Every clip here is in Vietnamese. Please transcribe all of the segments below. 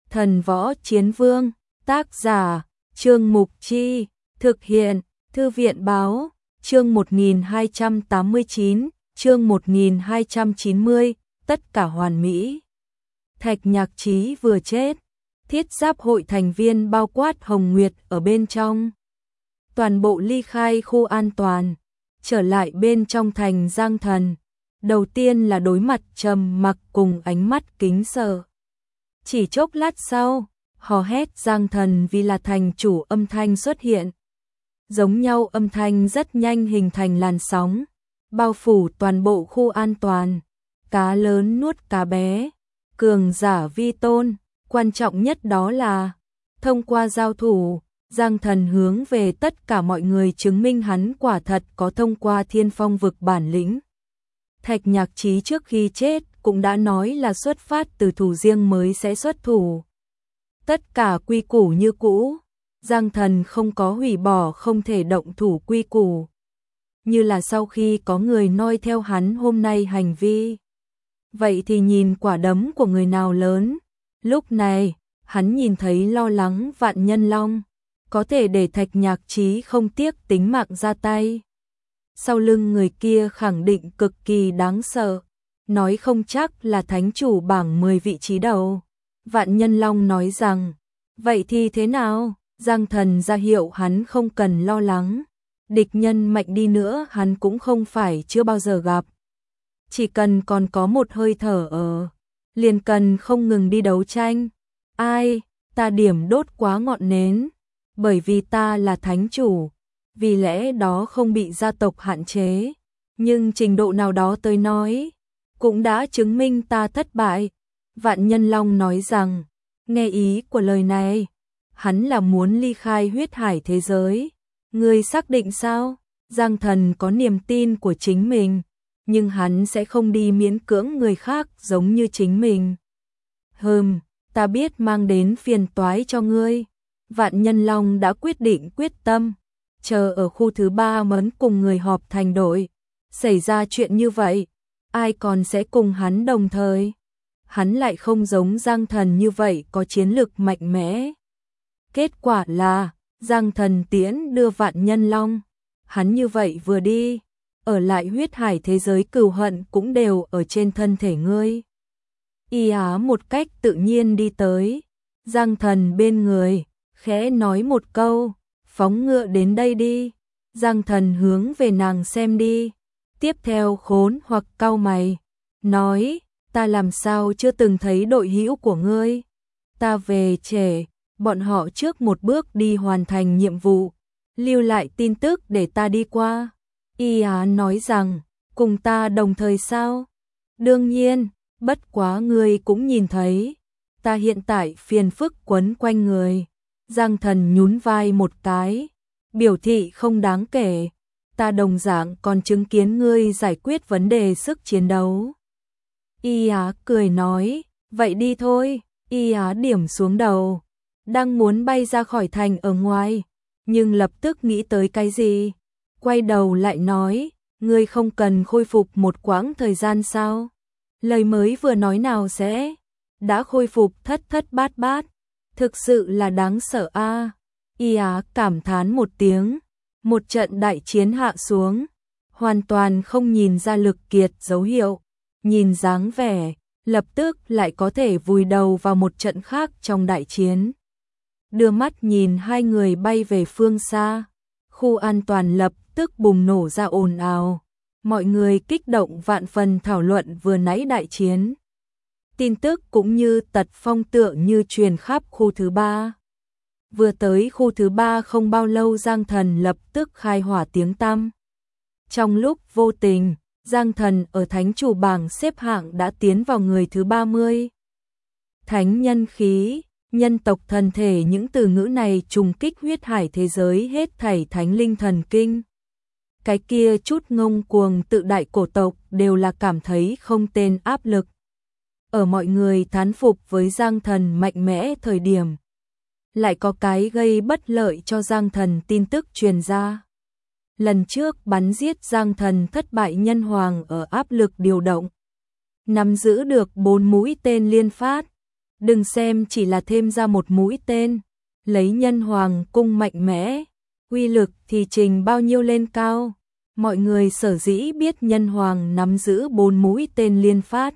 Thần Võ Chiến Vương, tác giả, Trương Mục Chi, thực hiện, Thư viện Báo, chương 1289, chương 1290, tất cả hoàn mỹ. Thạch Nhạc Chí vừa chết, thiết giáp hội thành viên bao quát Hồng Nguyệt ở bên trong. Toàn bộ ly khai khu an toàn, trở lại bên trong thành Giang Thần. Đầu tiên là đối mặt trầm mặc cùng ánh mắt kính sợ. Chỉ chốc lát sau, hò hét Giang Thần vì là thành chủ âm thanh xuất hiện. Giống nhau âm thanh rất nhanh hình thành làn sóng, bao phủ toàn bộ khu an toàn. Cá lớn nuốt cá bé, cường giả vi tôn, quan trọng nhất đó là thông qua giao thủ, Giang Thần hướng về tất cả mọi người chứng minh hắn quả thật có thông qua Thiên Phong vực bản lĩnh. Thạch Nhạc Chí trước khi chết cũng đã nói là xuất phát từ thủ riêng mới sẽ xuất thủ. Tất cả quy củ như cũ, Giang Thần không có hủy bỏ không thể động thủ quy củ. Như là sau khi có người noi theo hắn hôm nay hành vi. Vậy thì nhìn quả đấm của người nào lớn. Lúc này, hắn nhìn thấy lo lắng Vạn Nhân Long, có thể để Thạch Nhạc Chí không tiếc tính mạng ra tay. Sau lưng người kia khẳng định cực kỳ đáng sợ, nói không chắc là thánh chủ bảng 10 vị trí đầu. Vạn Nhân Long nói rằng, vậy thì thế nào? Giang Thần ra hiệu hắn không cần lo lắng, địch nhân mạnh đi nữa hắn cũng không phải chưa bao giờ gặp. Chỉ cần còn có một hơi thở ở, liền cần không ngừng đi đấu tranh. Ai, ta điểm đốt quá ngọn nến, bởi vì ta là thánh chủ, vì lẽ đó không bị gia tộc hạn chế, nhưng trình độ nào đó tới nói, cũng đã chứng minh ta thất bại. Vạn Nhân Long nói rằng, nghe ý của lời này, hắn là muốn ly khai huyết hải thế giới. Ngươi xác định sao? Giang Thần có niềm tin của chính mình, nhưng hắn sẽ không đi miễn cưỡng người khác giống như chính mình. Ta biết mang đến phiền toái cho ngươi. Vạn Nhân Long đã quyết định quyết tâm, chờ ở khu thứ 3 mấn cùng người họp thành đội. Xảy ra chuyện như vậy, ai còn sẽ cùng hắn đồng thời? Hắn lại không giống Giang Thần như vậy có chiến lực mạnh mẽ. Kết quả là, Giang Thần tiễn đưa Vạn Nhân Long. Hắn như vậy vừa đi, ở lại huyết hải thế giới cừu hận cũng đều ở trên thân thể ngươi. Y Á một cách tự nhiên đi tới, Giang Thần bên người, khẽ nói một câu, phóng ngựa đến đây đi. Giang Thần hướng về nàng xem đi, tiếp theo khốn hoặc cau mày, nói, ta làm sao chưa từng thấy đội hữu của ngươi. Ta về trễ, bọn họ trước một bước đi hoàn thành nhiệm vụ, lưu lại tin tức để ta đi qua. Y Á nói rằng, cùng ta đồng thời sao? Đương nhiên, bất quá ngươi cũng nhìn thấy, ta hiện tại phiền phức quấn quanh người. Giang Thần nhún vai một cái, biểu thị không đáng kể, ta đồng dạng còn chứng kiến ngươi giải quyết vấn đề sức chiến đấu. Y Á cười nói, vậy đi thôi. Y Á điểm xuống đầu, đang muốn bay ra khỏi thành ở ngoài, nhưng lập tức nghĩ tới cái gì, quay đầu lại nói, ngươi không cần khôi phục một quãng thời gian sao? Lời mới vừa nói nào sẽ đã khôi phục thất thất bát bát, thực sự là đáng sợ a. Y Á cảm thán một tiếng, một trận đại chiến hạ xuống, hoàn toàn không nhìn ra lực kiệt dấu hiệu, nhìn dáng vẻ, lập tức lại có thể vùi đầu vào một trận khác trong đại chiến. Đưa mắt nhìn hai người bay về phương xa, khu an toàn lập tức bùng nổ ra ồn ào, mọi người kích động vạn phần thảo luận vừa nãy đại chiến. Tin tức cũng như tật phong tựa như truyền khắp khu thứ 3. Vừa tới khu thứ 3 không bao lâu Giang Thần lập tức khai hỏa tiếng tăm. Trong lúc vô tình, Giang Thần ở thánh chủ bảng xếp hạng đã tiến vào người thứ 30. Thánh nhân khí, nhân tộc thần thể, những từ ngữ này trùng kích huyết hải thế giới hết thảy thánh linh thần kinh. Cái kia chút ngông cuồng tự đại cổ tộc đều là cảm thấy không tên áp lực. Ở mọi người thán phục với Giang Thần mạnh mẽ thời điểm, lại có cái gây bất lợi cho Giang Thần tin tức truyền ra. Lần trước bắn giết Giang Thần thất bại, nhân hoàng ở áp lực điều động, nắm giữ được 4 mũi tên liên phát, Đừng xem chỉ là thêm ra một mũi tên, lấy nhân hoàng cung mạnh mẽ, uy lực thì trình bao nhiêu lên cao. Mọi người sở dĩ biết nhân hoàng nắm giữ 4 mũi tên liên phát,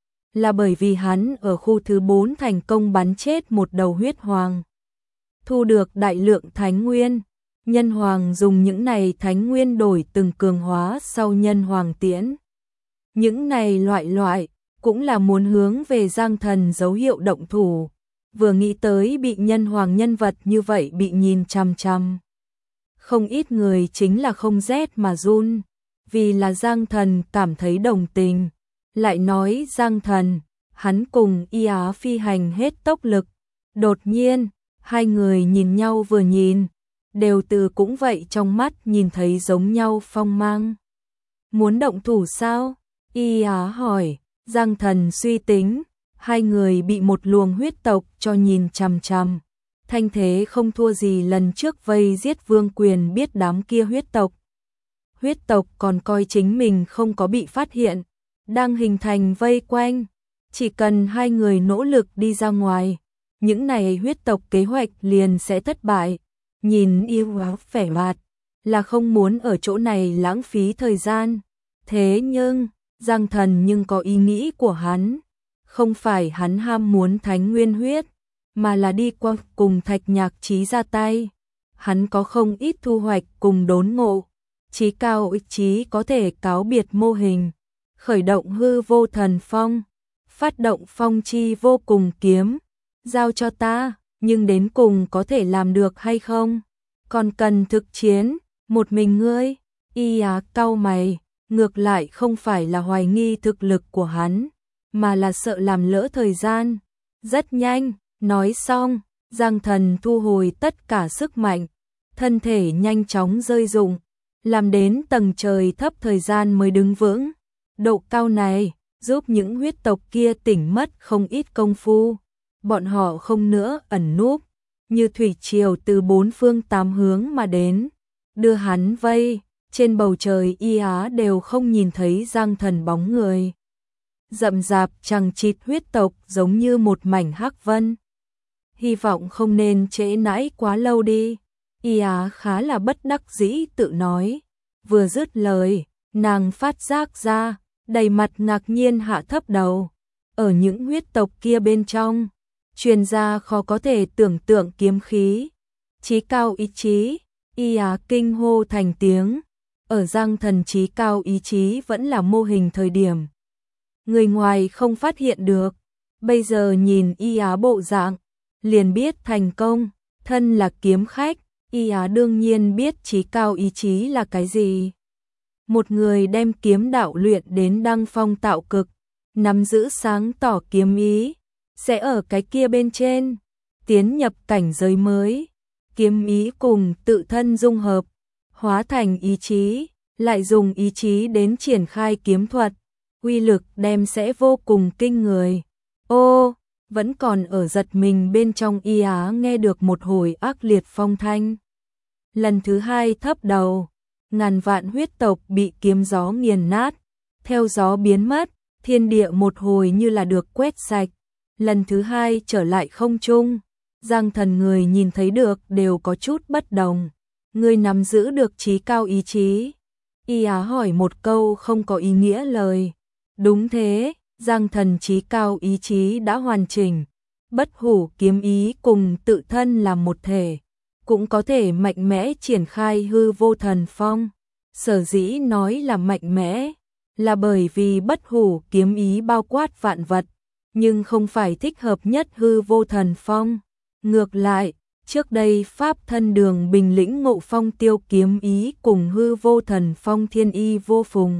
là bởi vì hắn ở khu thứ 4 thành công bắn chết một đầu huyết hoàng, thu được đại lượng thánh nguyên. Nhân hoàng dùng những này thánh nguyên đổi từng cường hóa sau nhân hoàng tiễn. Những này loại cũng là muốn hướng về Giang Thần dấu hiệu động thủ, vừa nghĩ tới bị nhân hoàng nhân vật như vậy bị nhìn chằm chằm. Không ít người chính là không rét mà run, vì là Giang Thần cảm thấy đồng tình, lại nói Giang Thần, hắn cùng Y Á phi hành hết tốc lực. Đột nhiên, hai người nhìn nhau vừa nhìn, đều từ cũng vậy trong mắt nhìn thấy giống nhau phong mang. Muốn động thủ sao? Y Á hỏi. Giang Thần suy tính, hai người bị một luồng huyết tộc cho nhìn chằm chằm. Thanh thế không thua gì lần trước vây giết Vương Quyền biết đám kia huyết tộc. Huyết tộc còn coi chính mình không có bị phát hiện, đang hình thành vây quanh. Chỉ cần hai người nỗ lực đi ra ngoài, những này huyết tộc kế hoạch liền sẽ thất bại. Nhìn yêu áo vẻ mặt, là không muốn ở chỗ này lãng phí thời gian. Thế nhưng, Giang Thần nhưng có ý nghĩ của hắn. Không phải hắn ham muốn thánh nguyên huyết, mà là đi qua cùng Thạch Nhạc Chí ra tay. Hắn có không ít thu hoạch cùng đốn ngộ. Chí cao ích chí có thể cáo biệt mô hình, khởi động hư vô thần phong, phát động phong chi vô cùng kiếm. Giao cho ta, nhưng đến cùng có thể làm được hay không? Còn cần thực chiến, một mình ngươi. Y Á cau mày, ngược lại không phải là hoài nghi thực lực của hắn, mà là sợ làm lỡ thời gian. Rất nhanh, nói xong, Giang Thần thu hồi tất cả sức mạnh, thân thể nhanh chóng rơi rụng, làm đến tầng trời thấp thời gian mới đứng vững. Độ cao này, giúp những huyết tộc kia tỉnh mất không ít công phu. Bọn họ không nữa ẩn núp, như thủy triều từ bốn phương tám hướng mà đến, đưa hắn vây. Trên bầu trời Y Á đều không nhìn thấy Giang Thần bóng người. Rậm rạp chằng chịt huyết tộc giống như một mảnh hắc vân. Hy vọng không nên trễ nãi quá lâu đi. Y Á khá là bất đắc dĩ tự nói. Vừa dứt lời, nàng phát giác ra, đầy mặt ngạc nhiên hạ thấp đầu. Ở những huyết tộc kia bên trong, truyền ra khó có thể tưởng tượng kiếm khí. Chí cao ý chí, Y Á kinh hô thành tiếng. Ở Giang Thần chí cao ý chí vẫn là mô hình thời điểm. Người ngoài không phát hiện được. Bây giờ nhìn Y Á bộ dạng, liền biết thành công. Thân là kiếm khách, Y Á đương nhiên biết chí cao ý chí là cái gì. Một người đem kiếm đạo luyện đến đăng phong tạo cực, nắm giữ sáng tỏ kiếm ý, sẽ ở cái kia bên trên, tiến nhập cảnh giới mới. Kiếm ý cùng tự thân dung hợp, hóa thành ý chí, lại dùng ý chí đến triển khai kiếm thuật, uy lực đem sẽ vô cùng kinh người. Ô, vẫn còn ở giật mình bên trong Y Á nghe được một hồi ác liệt phong thanh. Lần thứ hai thấp đầu, ngàn vạn huyết tộc bị kiếm gió nghiền nát, theo gió biến mất, thiên địa một hồi như là được quét sạch. Lần thứ hai trở lại không trung, Giang Thần người nhìn thấy được đều có chút bất đồng. Người nắm giữ được chí cao ý chí. Y Á hỏi một câu không có ý nghĩa lời. Đúng thế, Giang Thần chí cao ý chí đã hoàn chỉnh. Bất hủ kiếm ý cùng tự thân làm một thể, cũng có thể mạnh mẽ triển khai hư vô thần phong. Sở dĩ nói là mạnh mẽ, là bởi vì bất hủ kiếm ý bao quát vạn vật, nhưng không phải thích hợp nhất hư vô thần phong. Ngược lại, trước đây Pháp Thân Đường bình lĩnh ngộ phong tiêu kiếm ý cùng hư vô thần phong thiên y vô phùng.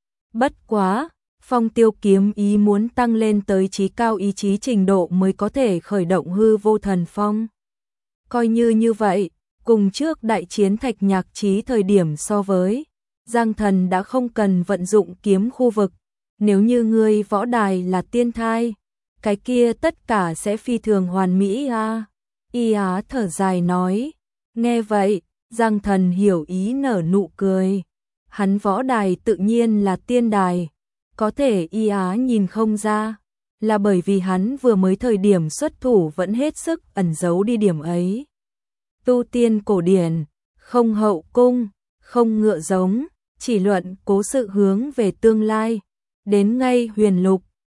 Bất quá, phong tiêu kiếm ý muốn tăng lên tới chí cao ý chí trình độ mới có thể khởi động hư vô thần phong. Coi như vậy, cùng trước đại chiến Thạch Nhạc Chí thời điểm so với, Giang Thần đã không cần vận dụng kiếm khu vực. Nếu như ngươi võ đài là tiên thai, cái kia tất cả sẽ phi thường hoàn mỹ a. Y Á thở dài nói. Nghe vậy, Giang Thần hiểu ý nở nụ cười. Hắn võ đài tự nhiên là tiên đài, có thể Y Á nhìn không ra. là bởi vì hắn vừa mới thời điểm xuất thủ vẫn hết sức ẩn giấu đi điểm ấy. Tu tiên cổ điển, không hậu cung, không ngựa giống, chỉ luận cố sự hướng về tương lai. Đến ngay huyền lục,